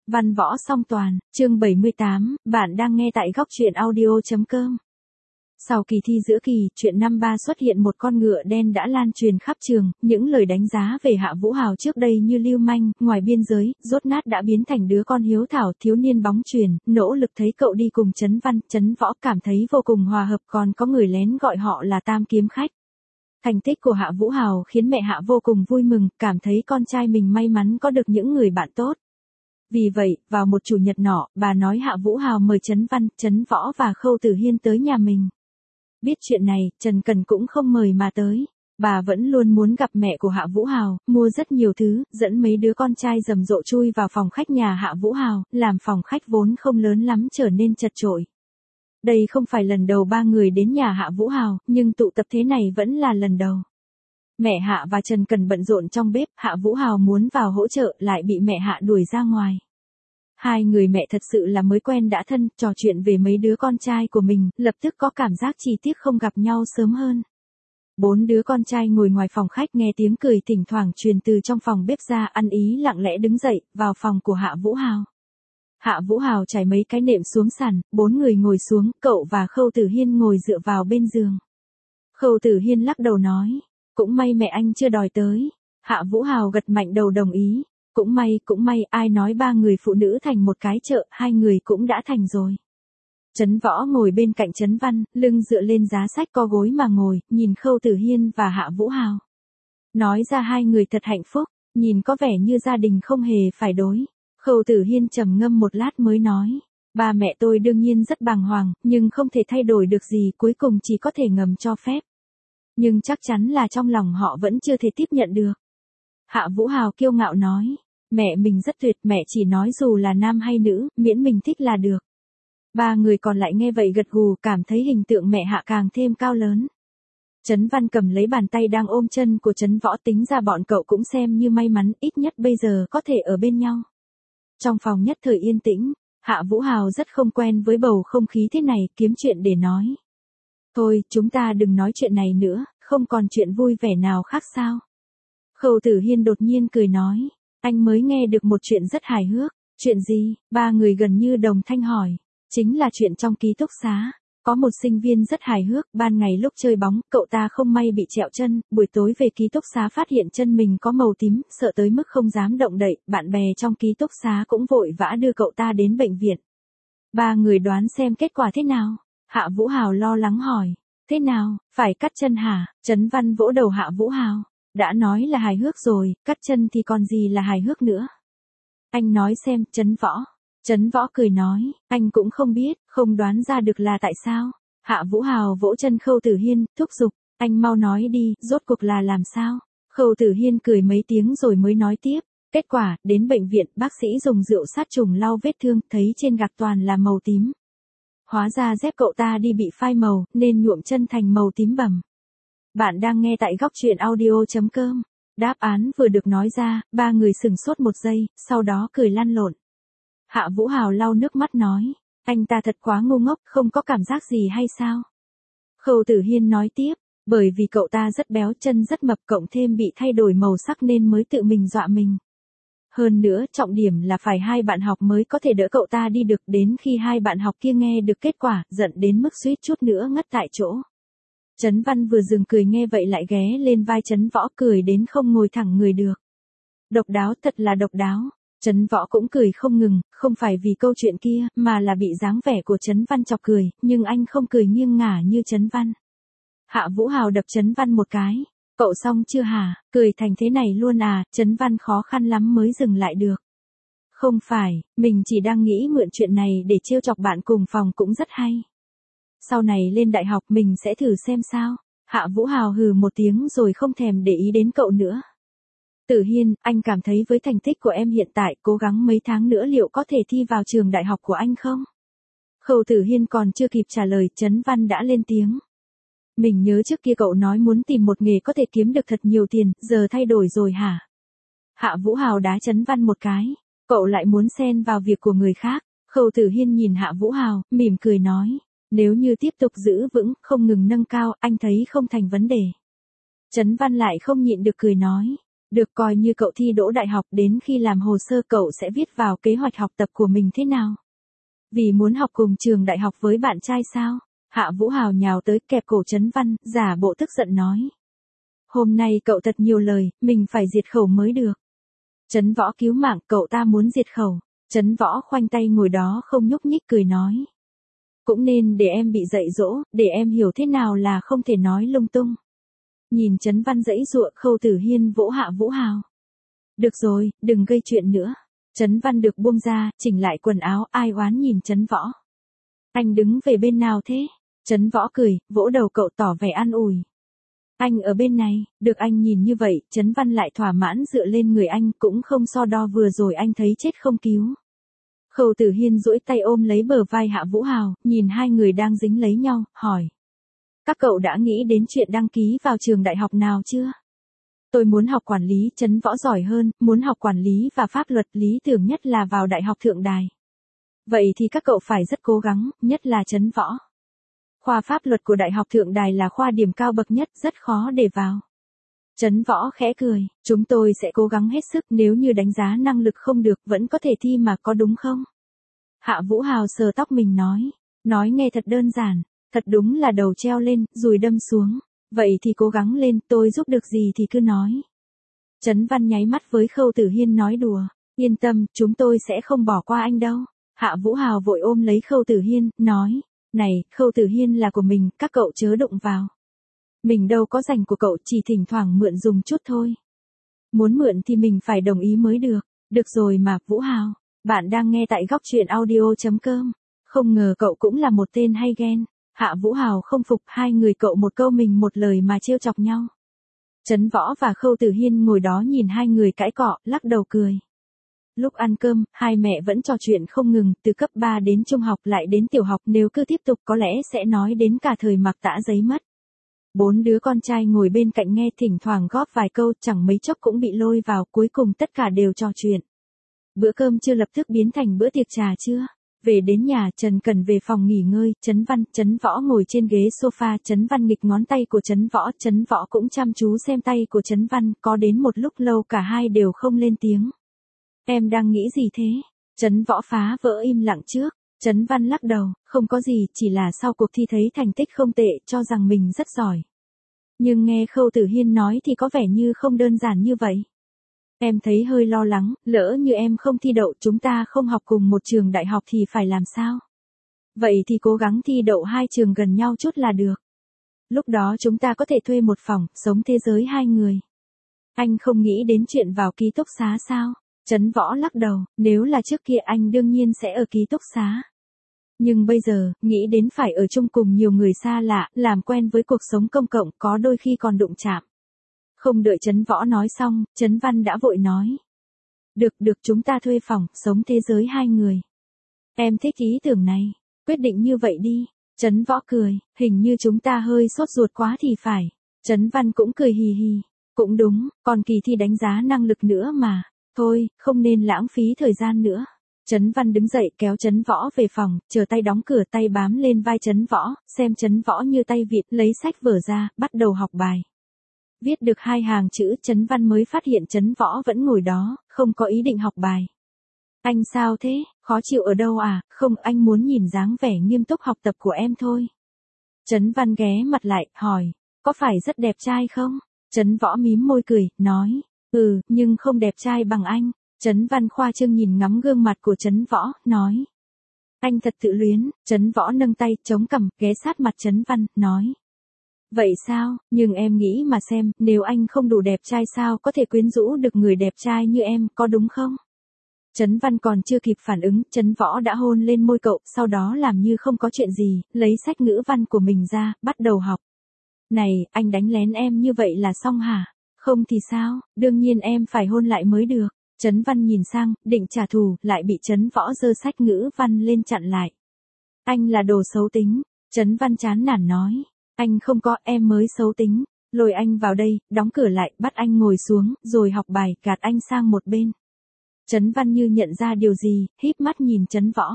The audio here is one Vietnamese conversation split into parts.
Văn võ song toàn, chương 78, bạn đang nghe tại góc truyện audio.com. Sau kỳ thi giữa kỳ, chuyện năm ba xuất hiện một con ngựa đen đã lan truyền khắp trường, những lời đánh giá về Hạ Vũ Hào trước đây như lưu manh, ngoài biên giới, dốt nát đã biến thành đứa con hiếu thảo, thiếu niên bóng chuyền, nỗ lực thấy cậu đi cùng Trấn Văn, Trấn Võ cảm thấy vô cùng hòa hợp, còn có người lén gọi họ là Tam Kiếm Khách. Thành tích của Hạ Vũ Hào khiến mẹ Hạ vô cùng vui mừng, cảm thấy con trai mình may mắn có được những người bạn tốt. Vì vậy, vào một chủ nhật nọ, bà nói Hạ Vũ Hào mời Trấn Văn, Trấn Võ và Khâu Tử Hiên tới nhà mình. Biết chuyện này, Trần Cần cũng không mời mà tới. Bà vẫn luôn muốn gặp mẹ của Hạ Vũ Hào, mua rất nhiều thứ, dẫn mấy đứa con trai rầm rộ chui vào phòng khách nhà Hạ Vũ Hào, làm phòng khách vốn không lớn lắm trở nên chật chội. Đây không phải lần đầu ba người đến nhà Hạ Vũ Hào, nhưng tụ tập thế này vẫn là lần đầu. Mẹ Hạ và Trần Cần bận rộn trong bếp, Hạ Vũ Hào muốn vào hỗ trợ lại bị mẹ Hạ đuổi ra ngoài. Hai người mẹ thật sự là mới quen đã thân, trò chuyện về mấy đứa con trai của mình, lập tức có cảm giác chỉ tiếc không gặp nhau sớm hơn. Bốn đứa con trai ngồi ngoài phòng khách nghe tiếng cười thỉnh thoảng truyền từ trong phòng bếp ra, ăn ý lặng lẽ đứng dậy, vào phòng của Hạ Vũ Hào. Hạ Vũ Hào trải mấy cái nệm xuống sàn, bốn người ngồi xuống, cậu và Khâu Tử Hiên ngồi dựa vào bên giường. Khâu Tử Hiên lắc đầu nói, cũng may mẹ anh chưa đòi tới. Hạ Vũ Hào gật mạnh đầu đồng ý. Cũng may, ai nói ba người phụ nữ thành một cái chợ, hai người cũng đã thành rồi. Trấn Võ ngồi bên cạnh Trấn Văn, lưng dựa lên giá sách co gối mà ngồi, nhìn Khâu Tử Hiên và Hạ Vũ Hào. Nói ra hai người thật hạnh phúc, nhìn có vẻ như gia đình không hề phải đối. Khâu Tử Hiên trầm ngâm một lát mới nói, ba mẹ tôi đương nhiên rất bàng hoàng, nhưng không thể thay đổi được gì, cuối cùng chỉ có thể ngầm cho phép. Nhưng chắc chắn là trong lòng họ vẫn chưa thể tiếp nhận được. Hạ Vũ Hào kiêu ngạo nói, mẹ mình rất tuyệt, mẹ chỉ nói dù là nam hay nữ, miễn mình thích là được. Ba người còn lại nghe vậy gật gù, cảm thấy hình tượng mẹ Hạ càng thêm cao lớn. Trấn Văn cầm lấy bàn tay đang ôm chân của Trấn Võ, tính ra bọn cậu cũng xem như may mắn, ít nhất bây giờ có thể ở bên nhau. Trong phòng nhất thời yên tĩnh, Hạ Vũ Hào rất không quen với bầu không khí thế này, kiếm chuyện để nói. Thôi, chúng ta đừng nói chuyện này nữa, không còn chuyện vui vẻ nào khác sao? Khâu Tử Hiên đột nhiên cười nói, anh mới nghe được một chuyện rất hài hước. Chuyện gì? Ba người gần như đồng thanh hỏi. Chính là chuyện trong ký túc xá. Có một sinh viên rất hài hước, ban ngày lúc chơi bóng, cậu ta không may bị trẹo chân, buổi tối về ký túc xá phát hiện chân mình có màu tím, sợ tới mức không dám động đậy, bạn bè trong ký túc xá cũng vội vã đưa cậu ta đến bệnh viện. Ba người đoán xem kết quả thế nào? Hạ Vũ Hào lo lắng hỏi. Thế nào, phải cắt chân hả? Trấn Văn vỗ đầu Hạ Vũ Hào. Đã nói là hài hước rồi, cắt chân thì còn gì là hài hước nữa. Anh nói xem, Trấn Võ. Trấn Võ cười nói, anh cũng không biết, không đoán ra được là tại sao. Hạ Vũ Hào vỗ chân Khâu Tử Hiên, thúc giục, anh mau nói đi, rốt cuộc là làm sao. Khâu Tử Hiên cười mấy tiếng rồi mới nói tiếp. Kết quả, đến bệnh viện, bác sĩ dùng rượu sát trùng lau vết thương, thấy trên gạc toàn là màu tím. Hóa ra dép cậu ta đi bị phai màu, nên nhuộm chân thành màu tím bầm. Bạn đang nghe tại góc truyện audio.com. Đáp án vừa được nói ra, ba người sửng sốt một giây, sau đó cười lăn lộn. Hạ Vũ Hào lau nước mắt nói, anh ta thật quá ngu ngốc, không có cảm giác gì hay sao? Khâu Tử Hiên nói tiếp, bởi vì cậu ta rất béo, chân rất mập, cộng thêm bị thay đổi màu sắc nên mới tự mình dọa mình. Hơn nữa, trọng điểm là phải hai bạn học mới có thể đỡ cậu ta đi được, đến khi hai bạn học kia nghe được kết quả, giận đến mức suýt chút nữa ngất tại chỗ. Trấn Văn vừa dừng cười nghe vậy lại ghé lên vai Trấn Võ, cười đến không ngồi thẳng người được. Độc đáo, thật là độc đáo. Trấn Võ cũng cười không ngừng, không phải vì câu chuyện kia, mà là bị dáng vẻ của Trấn Văn chọc cười, nhưng anh không cười nghiêng ngả như Trấn Văn. Hạ Vũ Hào đập Trấn Văn một cái. Cậu xong chưa hả? Cười thành thế này luôn à? Trấn Văn khó khăn lắm mới dừng lại được. Không phải, mình chỉ đang nghĩ mượn chuyện này để trêu chọc bạn cùng phòng cũng rất hay. Sau này lên đại học mình sẽ thử xem sao. Hạ Vũ Hào hừ một tiếng rồi không thèm để ý đến cậu nữa. Tử Hiên, anh cảm thấy với thành tích của em hiện tại, cố gắng mấy tháng nữa liệu có thể thi vào trường đại học của anh không? Khâu Tử Hiên còn chưa kịp trả lời, Trấn Văn đã lên tiếng. Mình nhớ trước kia cậu nói muốn tìm một nghề có thể kiếm được thật nhiều tiền, giờ thay đổi rồi hả? Hạ Vũ Hào đá Trấn Văn một cái. Cậu lại muốn xen vào việc của người khác. Khâu Tử Hiên nhìn Hạ Vũ Hào, mỉm cười nói. Nếu như tiếp tục giữ vững, không ngừng nâng cao, anh thấy không thành vấn đề. Trấn Văn lại không nhịn được cười nói. Được, coi như cậu thi đỗ đại học, đến khi làm hồ sơ cậu sẽ viết vào kế hoạch học tập của mình thế nào? Vì muốn học cùng trường đại học với bạn trai sao? Hạ Vũ Hào nhào tới kẹp cổ Trấn Văn, giả bộ tức giận nói. Hôm nay cậu thật nhiều lời, mình phải diệt khẩu mới được. Trấn Võ cứu mạng, cậu ta muốn diệt khẩu. Trấn Võ khoanh tay ngồi đó không nhúc nhích cười nói. Cũng nên để em bị dạy dỗ, để em hiểu thế nào là không thể nói lung tung. Nhìn Trấn Văn giãy giụa, Khâu Tử Hiên vỗ Hạ Vũ Hào. Được rồi, đừng gây chuyện nữa. Trấn Văn được buông ra, chỉnh lại quần áo, ai oán nhìn Trấn Võ. Anh đứng về bên nào thế? Trấn Võ cười, vỗ đầu cậu tỏ vẻ an ủi. Anh ở bên này, được anh nhìn như vậy, Trấn Văn lại thỏa mãn dựa lên người anh, cũng không so đo vừa rồi anh thấy chết không cứu. Khâu Tử Hiên duỗi tay ôm lấy bờ vai Hạ Vũ Hào, nhìn hai người đang dính lấy nhau, hỏi. Các cậu đã nghĩ đến chuyện đăng ký vào trường đại học nào chưa? Tôi muốn học quản lý, Trấn Võ giỏi hơn, muốn học quản lý và pháp luật, lý tưởng nhất là vào Đại học Thượng Đài. Vậy thì các cậu phải rất cố gắng, nhất là Trấn Võ. Khoa pháp luật của Đại học Thượng Đài là khoa điểm cao bậc nhất, rất khó để vào. Trấn Võ khẽ cười, chúng tôi sẽ cố gắng hết sức, nếu như đánh giá năng lực không được vẫn có thể thi mà, có đúng không? Hạ Vũ Hào sờ tóc mình nói nghe thật đơn giản, thật đúng là đầu treo lên, dùi đâm xuống. Vậy thì cố gắng lên, tôi giúp được gì thì cứ nói. Trấn Văn nháy mắt với Khâu Tử Hiên nói đùa, yên tâm, chúng tôi sẽ không bỏ qua anh đâu. Hạ Vũ Hào vội ôm lấy Khâu Tử Hiên, nói, này, Khâu Tử Hiên là của mình, các cậu chớ đụng vào. Mình đâu có dành của cậu, chỉ thỉnh thoảng mượn dùng chút thôi. Muốn mượn thì mình phải đồng ý mới được. Được rồi mà, Vũ Hào, bạn đang nghe tại góc truyện audio.com. Không ngờ cậu cũng là một tên hay ghen. Hạ Vũ Hào không phục, hai người cậu một câu mình một lời mà trêu chọc nhau. Trấn Võ và Khâu Tử Hiên ngồi đó nhìn hai người cãi cọ, lắc đầu cười. Lúc ăn cơm, hai mẹ vẫn trò chuyện không ngừng, từ cấp 3 đến trung học lại đến tiểu học, nếu cứ tiếp tục có lẽ sẽ nói đến cả thời mặc tã giấy mất. Bốn đứa con trai ngồi bên cạnh nghe, thỉnh thoảng góp vài câu, chẳng mấy chốc cũng bị lôi vào, cuối cùng tất cả đều trò chuyện. Bữa cơm trưa lập tức biến thành bữa tiệc trà trưa. Về đến nhà, Trần Cần về phòng nghỉ ngơi, Trấn Võ ngồi trên ghế sofa, Trấn Văn nghịch ngón tay của Trấn Võ cũng chăm chú xem tay của Trấn Văn, có đến một lúc lâu cả hai đều không lên tiếng. Em đang nghĩ gì thế? Trấn Võ phá vỡ im lặng trước. Trấn Văn lắc đầu, không có gì, chỉ là sau cuộc thi thấy thành tích không tệ, cho rằng mình rất giỏi. Nhưng nghe Khâu Tử Hiên nói thì có vẻ như không đơn giản như vậy. Em thấy hơi lo lắng, lỡ như em không thi đậu, chúng ta không học cùng một trường đại học thì phải làm sao? Vậy thì cố gắng thi đậu hai trường gần nhau chút là được. Lúc đó chúng ta có thể thuê một phòng, sống thế giới hai người. Anh không nghĩ đến chuyện vào ký túc xá sao? Trấn Võ lắc đầu, nếu là trước kia anh đương nhiên sẽ ở ký túc xá. Nhưng bây giờ, nghĩ đến phải ở chung cùng nhiều người xa lạ, làm quen với cuộc sống công cộng, có đôi khi còn đụng chạm. Không đợi Trấn Võ nói xong, Trấn Văn đã vội nói. Được, chúng ta thuê phòng, sống thế giới hai người. Em thích ý tưởng này, quyết định như vậy đi. Trấn Võ cười, hình như chúng ta hơi sốt ruột quá thì phải. Trấn Văn cũng cười hì hì. Cũng đúng, còn kỳ thi đánh giá năng lực nữa mà. Thôi, không nên lãng phí thời gian nữa. Trấn Văn đứng dậy kéo Trấn Võ về phòng, chờ tay đóng cửa, tay bám lên vai Trấn Võ, xem Trấn Võ như tay vịt, lấy sách vở ra, bắt đầu học bài. Viết được 2 hàng chữ, Trấn Văn mới phát hiện Trấn Võ vẫn ngồi đó, không có ý định học bài. Anh sao thế, khó chịu ở đâu à? Không, anh muốn nhìn dáng vẻ nghiêm túc học tập của em thôi. Trấn Văn ghé mặt lại, hỏi, có phải rất đẹp trai không? Trấn Võ mím môi cười, nói, nhưng không đẹp trai bằng anh. Trấn Văn khoa trương nhìn ngắm gương mặt của Trấn Võ, nói. Anh thật tự luyến. Trấn Võ nâng tay, chống cằm, ghé sát mặt Trấn Văn, nói. Vậy sao, nhưng em nghĩ mà xem, nếu anh không đủ đẹp trai sao có thể quyến rũ được người đẹp trai như em, có đúng không? Trấn Văn còn chưa kịp phản ứng, Trấn Võ đã hôn lên môi cậu, sau đó làm như không có chuyện gì, lấy sách ngữ văn của mình ra, bắt đầu học. Này, anh đánh lén em như vậy là xong hả? Không thì sao, đương nhiên em phải hôn lại mới được. Trấn Văn nhìn sang, định trả thù, lại bị Trấn Võ giơ sách ngữ văn lên chặn lại. Anh là đồ xấu tính. Trấn Văn chán nản nói. Anh không có, em mới xấu tính. Lôi anh vào đây, đóng cửa lại, bắt anh ngồi xuống, rồi học bài, gạt anh sang một bên. Trấn Văn như nhận ra điều gì, híp mắt nhìn Trấn Võ.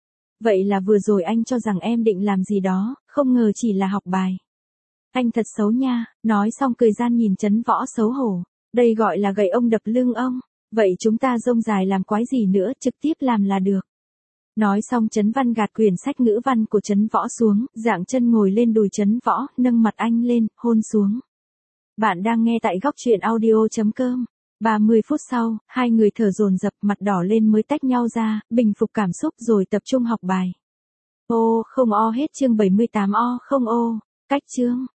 Vậy là vừa rồi anh cho rằng em định làm gì đó, không ngờ chỉ là học bài. Anh thật xấu nha, nói xong cười gian nhìn Trấn Võ xấu hổ. Đây gọi là gậy ông đập lưng ông. Vậy chúng ta rông dài làm quái gì nữa, trực tiếp làm là được. Nói xong Trấn Văn gạt quyển sách ngữ văn của Trấn Võ xuống, dạng chân ngồi lên đùi Trấn Võ, nâng mặt anh lên, hôn xuống. Bạn đang nghe tại góc truyện audio.com. 30 phút sau, hai người thở dồn dập, mặt đỏ lên mới tách nhau ra, bình phục cảm xúc rồi tập trung học bài. Ô không o hết chương 78 o không ô. Cách chương.